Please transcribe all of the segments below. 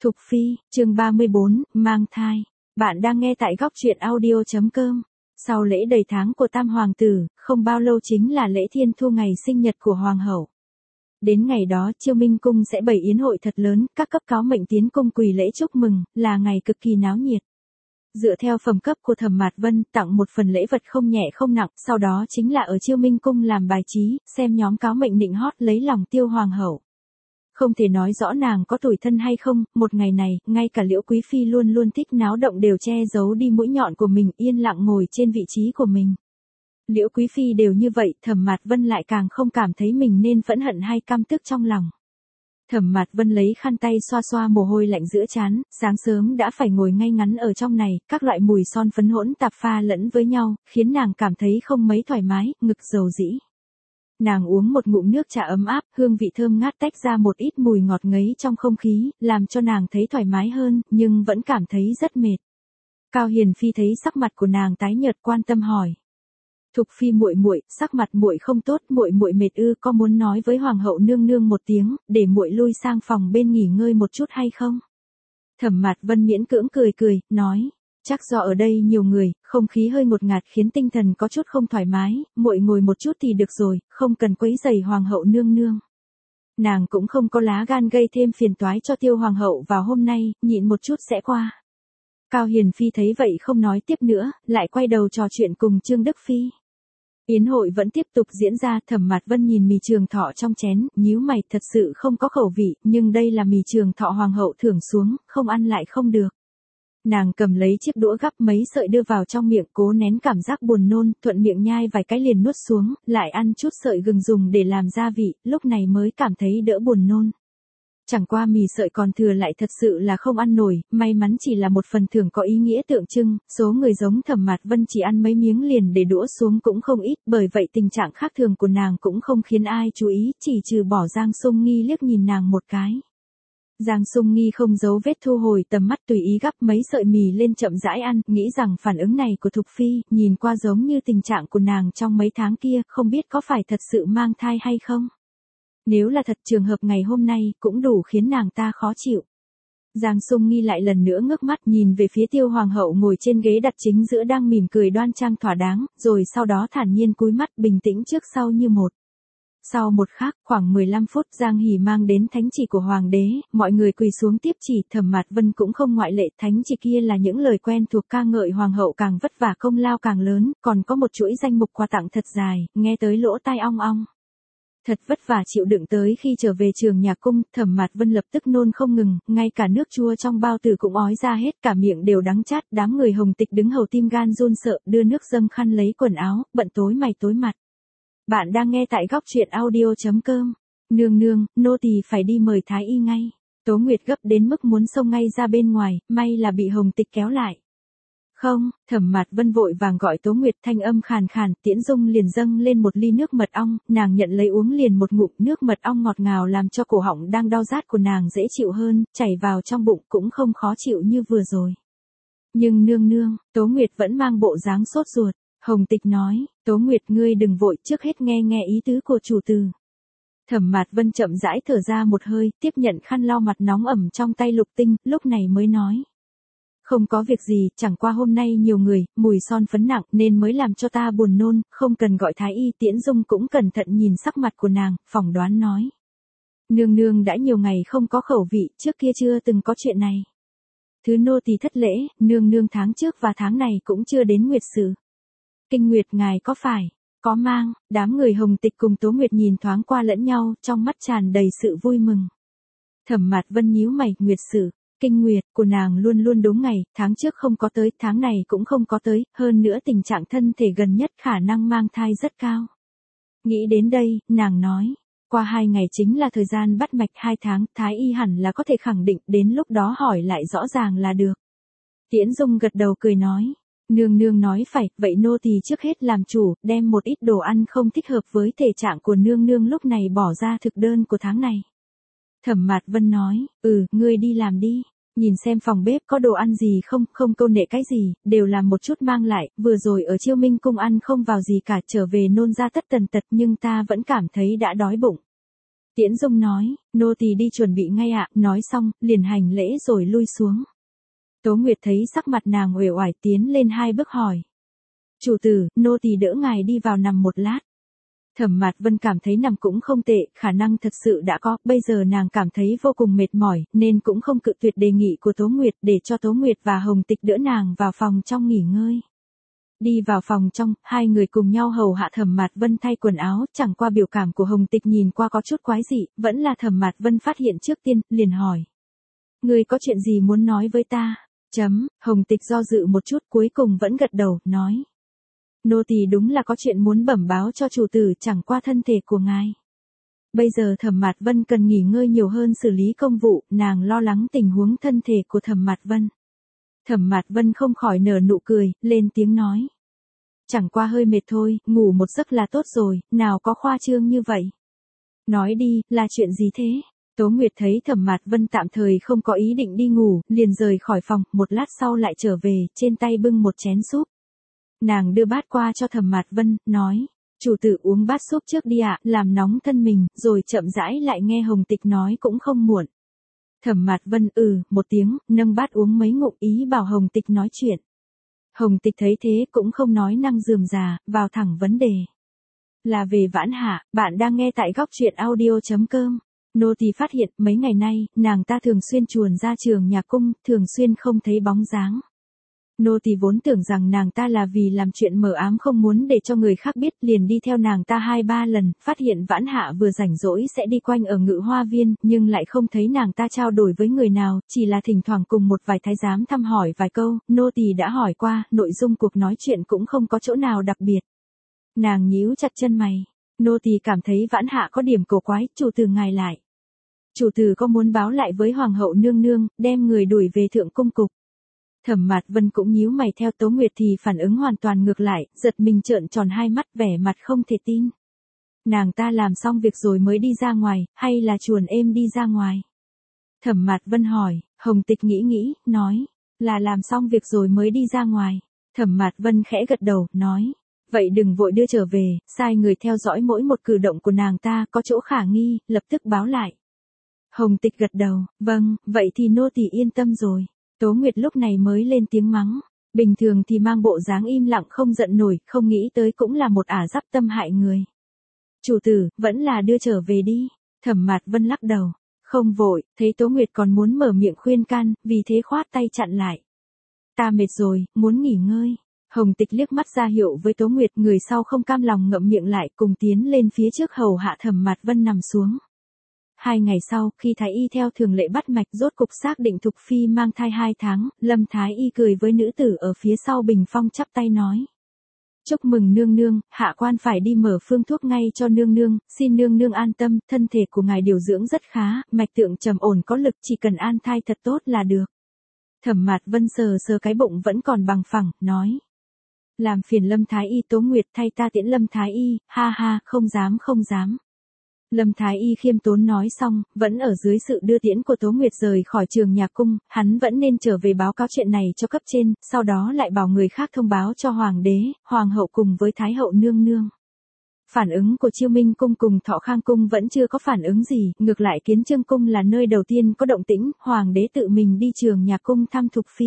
Thục Phi, chương 34, mang thai. Bạn đang nghe tại góc truyện audio.com. Sau lễ đầy tháng của Tam Hoàng tử, không bao lâu chính là lễ Thiên Thu ngày sinh nhật của Hoàng hậu. Đến ngày đó Chiêu Minh Cung sẽ bày yến hội thật lớn, các cấp cáo mệnh tiến cung quỳ lễ chúc mừng, là ngày cực kỳ náo nhiệt. Dựa theo phẩm cấp của Thẩm Mạt Vân, tặng một phần lễ vật không nhẹ không nặng, sau đó chính là ở Chiêu Minh Cung làm bài trí, xem nhóm cáo mệnh nịnh hót lấy lòng Tiêu Hoàng hậu. Không thể nói rõ nàng có tủi thân hay không, một ngày này, ngay cả Liễu Quý Phi luôn luôn thích náo động đều che giấu đi mũi nhọn của mình, yên lặng ngồi trên vị trí của mình. Liễu Quý Phi đều như vậy, Thẩm Mạt Vân lại càng không cảm thấy mình nên phẫn hận hay căm tức trong lòng. Thẩm Mạt Vân lấy khăn tay xoa xoa mồ hôi lạnh giữa trán, sáng sớm đã phải ngồi ngay ngắn ở trong này, các loại mùi son phấn hỗn tạp pha lẫn với nhau, khiến nàng cảm thấy không mấy thoải mái, ngực dầu dĩ. Nàng uống một ngụm nước trà ấm áp, hương vị thơm ngát tách ra một ít mùi ngọt ngấy trong không khí, làm cho nàng thấy thoải mái hơn, nhưng vẫn cảm thấy rất mệt. Cao Hiền Phi thấy sắc mặt của nàng tái nhợt, quan tâm hỏi: "Thục Phi muội muội, sắc mặt muội không tốt, muội muội mệt ư, có muốn nói với Hoàng hậu nương nương một tiếng, để muội lui sang phòng bên nghỉ ngơi một chút hay không?" Thẩm Mạt Vân miễn cưỡng cười cười, nói: "Chắc do ở đây nhiều người, không khí hơi ngột ngạt khiến tinh thần có chút không thoải mái, muội ngồi một chút thì được rồi, không cần quấy rầy Hoàng hậu nương nương." Nàng cũng không có lá gan gây thêm phiền toái cho Tiêu Hoàng hậu vào hôm nay, nhịn một chút sẽ qua. Cao Hiền Phi thấy vậy không nói tiếp nữa, lại quay đầu trò chuyện cùng Trương Đức Phi. Yến hội vẫn tiếp tục diễn ra, Thẩm Mạt Vân nhìn mì trường thọ trong chén, nhíu mày, thật sự không có khẩu vị, nhưng đây là mì trường thọ Hoàng hậu thưởng xuống, không ăn lại không được. Nàng cầm lấy chiếc đũa gắp mấy sợi đưa vào trong miệng, cố nén cảm giác buồn nôn, thuận miệng nhai vài cái liền nuốt xuống, lại ăn chút sợi gừng dùng để làm gia vị, lúc này mới cảm thấy đỡ buồn nôn. Chẳng qua mì sợi còn thừa lại thật sự là không ăn nổi, may mắn chỉ là một phần thưởng có ý nghĩa tượng trưng, số người giống Thẩm Mạt Vân chỉ ăn mấy miếng liền để đũa xuống cũng không ít, bởi vậy tình trạng khác thường của nàng cũng không khiến ai chú ý, chỉ trừ bỏ Giang Sung Nghi liếc nhìn nàng một cái. Giang Sung Nghi không giấu vết thu hồi tầm mắt, tùy ý gắp mấy sợi mì lên chậm rãi ăn, nghĩ rằng phản ứng này của Thục Phi, nhìn qua giống như tình trạng của nàng trong mấy tháng kia, không biết có phải thật sự mang thai hay không. Nếu là thật, trường hợp ngày hôm nay cũng đủ khiến nàng ta khó chịu. Giang Sung Nghi lại lần nữa ngước mắt nhìn về phía Tiêu Hoàng hậu ngồi trên ghế đặt chính giữa đang mỉm cười đoan trang thỏa đáng, rồi sau đó thản nhiên cúi mắt bình tĩnh trước sau như một. Sau một khắc, khoảng 15 phút, Giang Hỉ mang đến thánh chỉ của Hoàng đế, mọi người quỳ xuống tiếp chỉ, Thẩm Mạt Vân cũng không ngoại lệ, thánh chỉ kia là những lời quen thuộc ca ngợi Hoàng hậu càng vất vả công lao càng lớn, còn có một chuỗi danh mục quà tặng thật dài, nghe tới lỗ tai ong ong. Thật vất vả chịu đựng tới khi trở về Trường Nhạc Cung, Thẩm Mạt Vân lập tức nôn không ngừng, ngay cả nước chua trong bao tử cũng ói ra hết, cả miệng đều đắng chát, đám người Hồng Tịch đứng hầu tim gan run sợ, đưa nước dâng khăn lấy quần áo, bận tối mày tối mặt. Bạn đang nghe tại góc truyện audio.com. Nương nương, nô tỳ phải đi mời thái y ngay. Tố Nguyệt gấp đến mức muốn xông ngay ra bên ngoài, may là bị Hồng Tịch kéo lại. Không, Thẩm Mạt Vân vội vàng gọi Tố Nguyệt, thanh âm khàn khàn, Tiễn Dung liền dâng lên một ly nước mật ong, nàng nhận lấy uống liền một ngụm, nước mật ong ngọt ngào làm cho cổ họng đang đau rát của nàng dễ chịu hơn, chảy vào trong bụng cũng không khó chịu như vừa rồi. Nhưng nương nương, Tố Nguyệt vẫn mang bộ dáng sốt ruột. Hồng Tịch nói: "Tố Nguyệt, ngươi đừng vội, trước hết nghe nghe ý tứ của chủ tử." Thẩm Mạt Vân chậm rãi thở ra một hơi, tiếp nhận khăn lau mặt nóng ẩm trong tay Lục Tinh, lúc này mới nói: "Không có việc gì, chẳng qua hôm nay nhiều người, mùi son phấn nặng nên mới làm cho ta buồn nôn, không cần gọi thái y." Tiễn Dung cũng cẩn thận nhìn sắc mặt của nàng, phỏng đoán nói: "Nương nương đã nhiều ngày không có khẩu vị, trước kia chưa từng có chuyện này. Thứ nô tỳ thất lễ, nương nương tháng trước và tháng này cũng chưa đến nguyệt sự. Kinh nguyệt ngài có phải có mang?" Đám người Hồng Tịch cùng Tố Nguyệt nhìn thoáng qua lẫn nhau, trong mắt tràn đầy sự vui mừng. Thẩm Mạt Vân nhíu mày, nguyệt sự, kinh nguyệt của nàng luôn luôn đúng ngày, tháng trước không có tới, tháng này cũng không có tới, hơn nữa tình trạng thân thể gần nhất khả năng mang thai rất cao. Nghĩ đến đây, nàng nói: "Qua 2 ngày chính là thời gian bắt mạch 2 tháng, thái y hẳn là có thể khẳng định, đến lúc đó hỏi lại rõ ràng là được." Tiễn Dung gật đầu cười nói: "Nương nương nói phải, vậy nô tỳ trước hết làm chủ, đem một ít đồ ăn không thích hợp với thể trạng của nương nương lúc này bỏ ra thực đơn của tháng này." Thẩm Mạt Vân nói: "Ngươi đi làm đi, nhìn xem phòng bếp có đồ ăn gì không, không câu nệ cái gì, đều làm một chút mang lại, vừa rồi ở Chiêu Minh Cung ăn không vào gì cả, trở về nôn ra tất tần tật nhưng ta vẫn cảm thấy đã đói bụng." Tiễn Dung nói, nô tỳ đi chuẩn bị ngay ạ, nói xong, liền hành lễ rồi lui xuống. Tố Nguyệt thấy sắc mặt nàng uể oải tiến lên 2 bước hỏi. Chủ tử, nô tỳ đỡ ngài đi vào nằm một lát. Thẩm Mạt Vân cảm thấy nằm cũng không tệ, khả năng thật sự đã có, bây giờ nàng cảm thấy vô cùng mệt mỏi, nên cũng không cự tuyệt đề nghị của Tố Nguyệt để cho Tố Nguyệt và Hồng Tịch đỡ nàng vào phòng trong nghỉ ngơi. Đi vào phòng trong, 2 người cùng nhau hầu hạ Thẩm Mạt Vân thay quần áo, chẳng qua biểu cảm của Hồng Tịch nhìn qua có chút quái dị, vẫn là Thẩm Mạt Vân phát hiện trước tiên, liền hỏi. Ngươi có chuyện gì muốn nói với ta? Hồng Tịch do dự một chút cuối cùng vẫn gật đầu, nói. Nô tỳ đúng là có chuyện muốn bẩm báo cho chủ tử, chẳng qua thân thể của ngài. Bây giờ Thẩm Mạt Vân cần nghỉ ngơi nhiều hơn xử lý công vụ, nàng lo lắng tình huống thân thể của Thẩm Mạt Vân. Thẩm Mạt Vân không khỏi nở nụ cười, lên tiếng nói. Chẳng qua hơi mệt thôi, ngủ một giấc là tốt rồi, nào có khoa trương như vậy. Nói đi, là chuyện gì thế? Tố Nguyệt thấy Thẩm Mạt Vân tạm thời không có ý định đi ngủ, liền rời khỏi phòng, một lát sau lại trở về, trên tay bưng một chén súp. Nàng đưa bát qua cho Thẩm Mạt Vân, nói, chủ tử uống bát súp trước đi ạ, làm nóng thân mình, rồi chậm rãi lại nghe Hồng Tịch nói cũng không muộn. Thẩm Mạt Vân một tiếng, nâng bát uống mấy ngụm ý bảo Hồng Tịch nói chuyện. Hồng Tịch thấy thế cũng không nói năng rườm rà, vào thẳng vấn đề. Là về Vãn Hạ, bạn đang nghe tại góc truyện audio.com. Nô tỳ phát hiện mấy ngày nay, nàng ta thường xuyên chuồn ra trường nhà cung, thường xuyên không thấy bóng dáng. Nô tỳ vốn tưởng rằng nàng ta là vì làm chuyện mờ ám không muốn để cho người khác biết, liền đi theo nàng ta 2-3 lần, phát hiện Vãn Hạ vừa rảnh rỗi sẽ đi quanh ở Ngự Hoa Viên, nhưng lại không thấy nàng ta trao đổi với người nào, chỉ là thỉnh thoảng cùng một vài thái giám thăm hỏi vài câu, nô tỳ đã hỏi qua, nội dung cuộc nói chuyện cũng không có chỗ nào đặc biệt. Nàng nhíu chặt chân mày, nô tỳ cảm thấy Vãn Hạ có điểm cổ quái, chủ tử ngài lại. Chủ tử có muốn báo lại với Hoàng hậu nương nương, đem người đuổi về Thượng Cung cục. Thẩm Mạt Vân cũng nhíu mày theo Tố Nguyệt thì phản ứng hoàn toàn ngược lại, giật mình trợn tròn 2 mắt vẻ mặt không thể tin. Nàng ta làm xong việc rồi mới đi ra ngoài, hay là chuồn êm đi ra ngoài? Thẩm Mạt Vân hỏi, Hồng Tịch nghĩ, nói, là làm xong việc rồi mới đi ra ngoài. Thẩm Mạt Vân khẽ gật đầu, nói, vậy đừng vội đưa trở về, sai người theo dõi mỗi một cử động của nàng ta, có chỗ khả nghi, lập tức báo lại. Hồng Tịch gật đầu, vâng, vậy thì nô tỳ yên tâm rồi. Tố Nguyệt lúc này mới lên tiếng mắng, bình thường thì mang bộ dáng im lặng không giận nổi, không nghĩ tới cũng là một ả dắp tâm hại người. Chủ tử, vẫn là đưa trở về đi. Thẩm Mạt Vân lắc đầu, không vội, thấy Tố Nguyệt còn muốn mở miệng khuyên can, vì thế khoát tay chặn lại. Ta mệt rồi, muốn nghỉ ngơi. Hồng Tịch liếc mắt ra hiệu với Tố Nguyệt, người sau không cam lòng ngậm miệng lại, cùng tiến lên phía trước hầu hạ Thẩm Mạt Vân nằm xuống. 2 ngày sau, khi Thái Y theo thường lệ bắt mạch rốt cục xác định Thục Phi mang thai 2 tháng, Lâm Thái Y cười với nữ tử ở phía sau bình phong chắp tay nói. Chúc mừng nương nương, hạ quan phải đi mở phương thuốc ngay cho nương nương, xin nương nương an tâm, thân thể của ngài điều dưỡng rất khá, mạch tượng trầm ổn có lực, chỉ cần an thai thật tốt là được. Thẩm Mạt Vân sờ cái bụng vẫn còn bằng phẳng, nói. Làm phiền Lâm Thái Y. Tố Nguyệt thay ta tiễn Lâm Thái Y, ha ha, không dám. Lâm Thái Y khiêm tốn nói xong, vẫn ở dưới sự đưa tiễn của Tố Nguyệt rời khỏi trường nhà cung, hắn vẫn nên trở về báo cáo chuyện này cho cấp trên, sau đó lại bảo người khác thông báo cho Hoàng đế, Hoàng hậu cùng với Thái hậu nương nương. Phản ứng của Chiêu Minh cung cùng Thọ Khang cung vẫn chưa có phản ứng gì, ngược lại Kiến Chương cung là nơi đầu tiên có động tĩnh, Hoàng đế tự mình đi trường nhà cung thăm Thục Phi.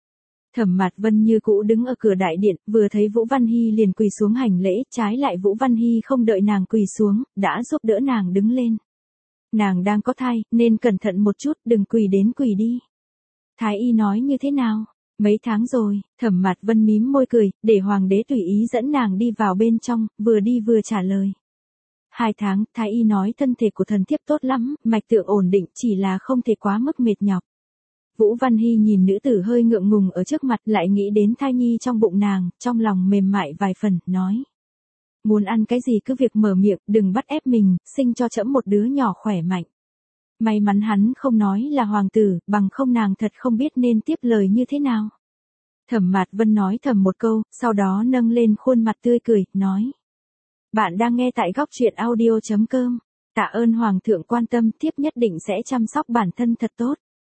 Thẩm Mạt Vân như cũ đứng ở cửa đại điện, vừa thấy Vũ Văn Hy liền quỳ xuống hành lễ, trái lại Vũ Văn Hy không đợi nàng quỳ xuống, đã giúp đỡ nàng đứng lên. Nàng đang có thai, nên cẩn thận một chút, đừng quỳ đến quỳ đi. Thái y nói như thế nào? Mấy tháng rồi, Thẩm Mạt Vân mím môi cười, để Hoàng đế tùy ý dẫn nàng đi vào bên trong, vừa đi vừa trả lời. 2 tháng, Thái y nói thân thể của thần thiếp tốt lắm, mạch tượng ổn định, chỉ là không thể quá mức mệt nhọc. Vũ Văn Hy nhìn nữ tử hơi ngượng ngùng ở trước mặt, lại nghĩ đến thai nhi trong bụng nàng, trong lòng mềm mại vài phần, nói. Muốn ăn cái gì cứ việc mở miệng, đừng bắt ép mình, sinh cho trẫm một đứa nhỏ khỏe mạnh. May mắn hắn không nói là hoàng tử, bằng không nàng thật không biết nên tiếp lời như thế nào. Thẩm Mạt Vân nói thầm một câu, sau đó nâng lên khuôn mặt tươi cười, nói. Bạn đang nghe tại góc truyện audio.com. Tạ ơn Hoàng thượng quan tâm, tiếp nhất định sẽ chăm sóc bản thân thật tốt.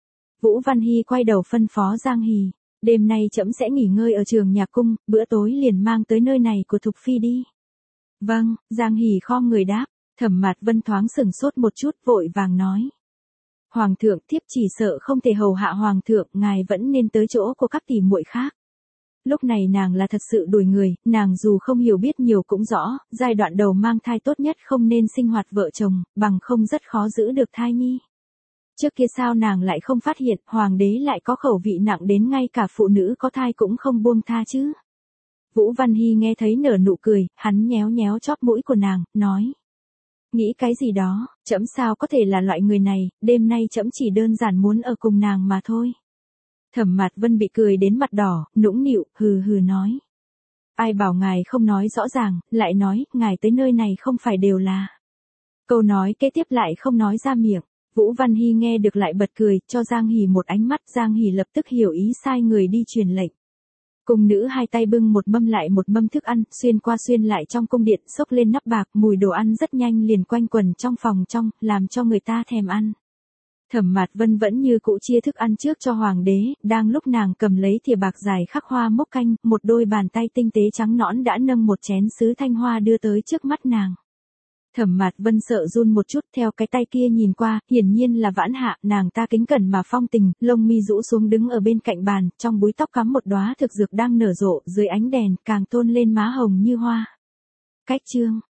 Vũ Văn Hy quay đầu phân phó Giang Hỳ, đêm nay trẫm sẽ nghỉ ngơi ở trường nhà cung, bữa tối liền mang tới nơi này của Thục Phi đi. Vâng, Giang Hỳ khom người đáp, Thẩm Mạt Vân thoáng sừng sốt một chút, vội vàng nói. Hoàng thượng, thiếp chỉ sợ không thể hầu hạ hoàng thượng, ngài vẫn nên tới chỗ của các tỷ muội khác. Lúc này nàng là thật sự đùi người, nàng dù không hiểu biết nhiều cũng rõ, giai đoạn đầu mang thai tốt nhất không nên sinh hoạt vợ chồng, bằng không rất khó giữ được thai nhi. Trước kia sao nàng lại không phát hiện, hoàng đế lại có khẩu vị nặng đến ngay cả phụ nữ có thai cũng không buông tha chứ. Vũ Văn Hy nghe thấy nở nụ cười, hắn nhéo nhéo chóp mũi của nàng, nói. Nghĩ cái gì đó, trẫm sao có thể là loại người này, đêm nay trẫm chỉ đơn giản muốn ở cùng nàng mà thôi. Thẩm Mạt Vân bị cười đến mặt đỏ, nũng nịu, hừ hừ nói. Ai bảo ngài không nói rõ ràng, lại nói, ngài tới nơi này không phải đều là. Câu nói kế tiếp lại không nói ra miệng. Vũ Văn Hy nghe được lại bật cười, cho Giang Hỉ một ánh mắt, Giang Hỉ lập tức hiểu ý sai người đi truyền lệnh. Cung nữ hai tay bưng một mâm lại một mâm thức ăn, xuyên qua xuyên lại trong cung điện, xốc lên nắp bạc, mùi đồ ăn rất nhanh liền quanh quần trong phòng trong, làm cho người ta thèm ăn. Thẩm Mạt Vân vẫn như cũ chia thức ăn trước cho hoàng đế, đang lúc nàng cầm lấy thìa bạc dài khắc hoa mốc canh, một đôi bàn tay tinh tế trắng nõn đã nâng một chén sứ thanh hoa đưa tới trước mắt nàng. Thẩm Mạt Vân sợ run một chút, theo cái tay kia nhìn qua, hiển nhiên là Vãn Hạ, nàng ta kính cẩn mà phong tình, lông mi rũ xuống đứng ở bên cạnh bàn, trong búi tóc cắm một đóa thực dược đang nở rộ, dưới ánh đèn càng tôn lên má hồng như hoa. Cách chương